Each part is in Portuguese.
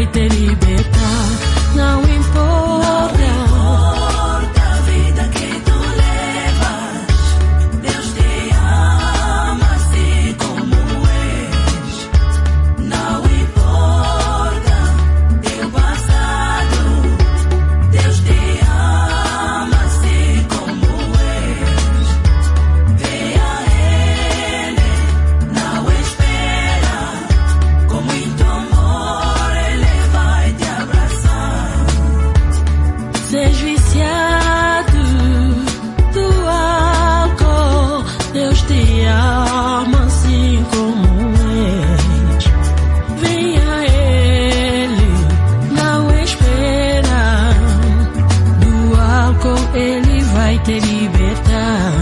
te libertar. Não importa a vida que tu levas, Deus te ama assim como és. Não importa teu passado, Deus te ama assim como és. Venha a Ele, não espera, com muito amor Ele vai te abraçar. Seja viciado do álcool, Deus te ama assim como és. Venha a Ele, não espera. Do álcool Ele vai te libertar.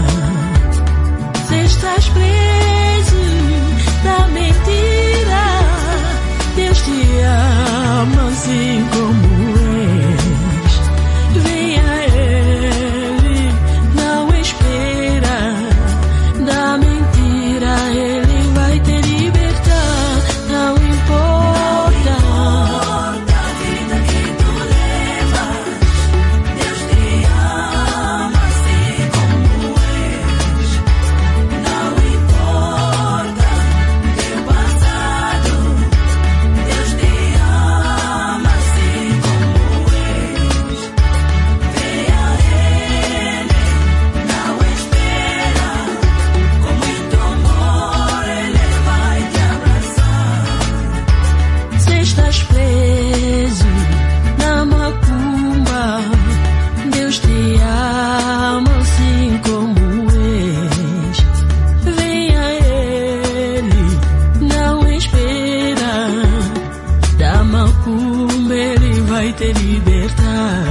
Se estás preso da mentira, Deus te ama assim como és. Venha a Ele, não espera. Da mentira Ele vai te libertar. Não importa A vida que tu levas, Deus te ama assim como és. Não importa teu passado, Deus te ama assim como és. Venha a Ele, não espera, com muito amor Ele vai te abraçar. se estás preso na macumba, Deus te ama assim como és. Venha a Ele, não espera. Da macumba Ele vai te libertar.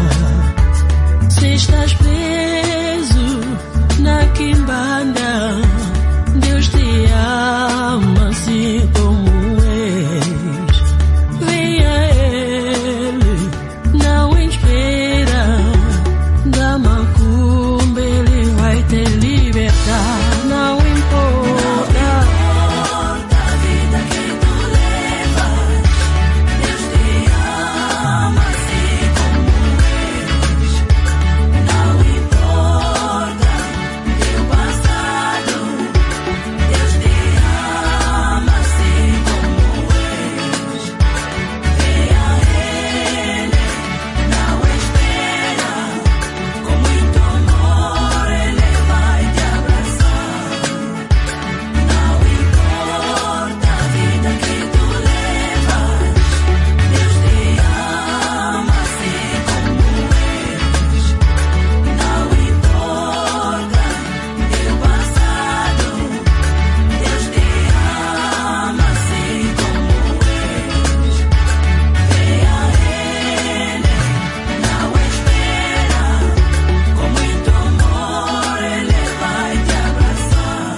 Se estás preso na quimbanda, Deus te ama assim como és. Venha a Ele, não espera. Da macumba Ele vai te libertar. Não importa A vida que tu levas, Deus te ama assim como és. Não importa teu passado, Deus te ama assim como és. Venha a Ele, não espera, com muito amor Ele vai te abraçar. Não importa a vida que tu levas, Deus te ama assim como és. Não importa teu passado, Deus te ama assim como és. Venha a Ele, não espera, com muito amor Ele vai te abraçar.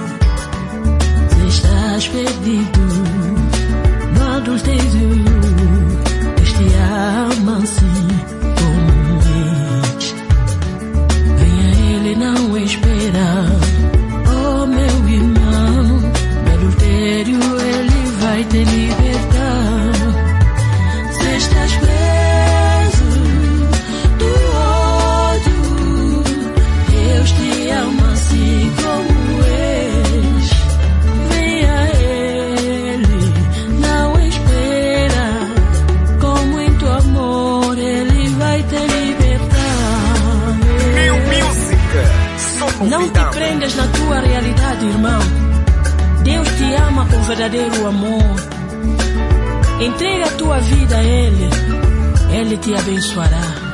se estás perdido no adultério, Deus te ama assim como és. Venha a Ele, não espera. Oh meu irmão, no adultério Ele vai te libertar. Se estás preso do ódio, Deus te ama assim como és. Venha a Ele, não espera. Com muito amor Ele vai te libertar. Música. Não te prendas na tua realidade, irmão. Deus te ama com verdadeiro amor. Entrega a tua vida a Ele, Ele te abençoará.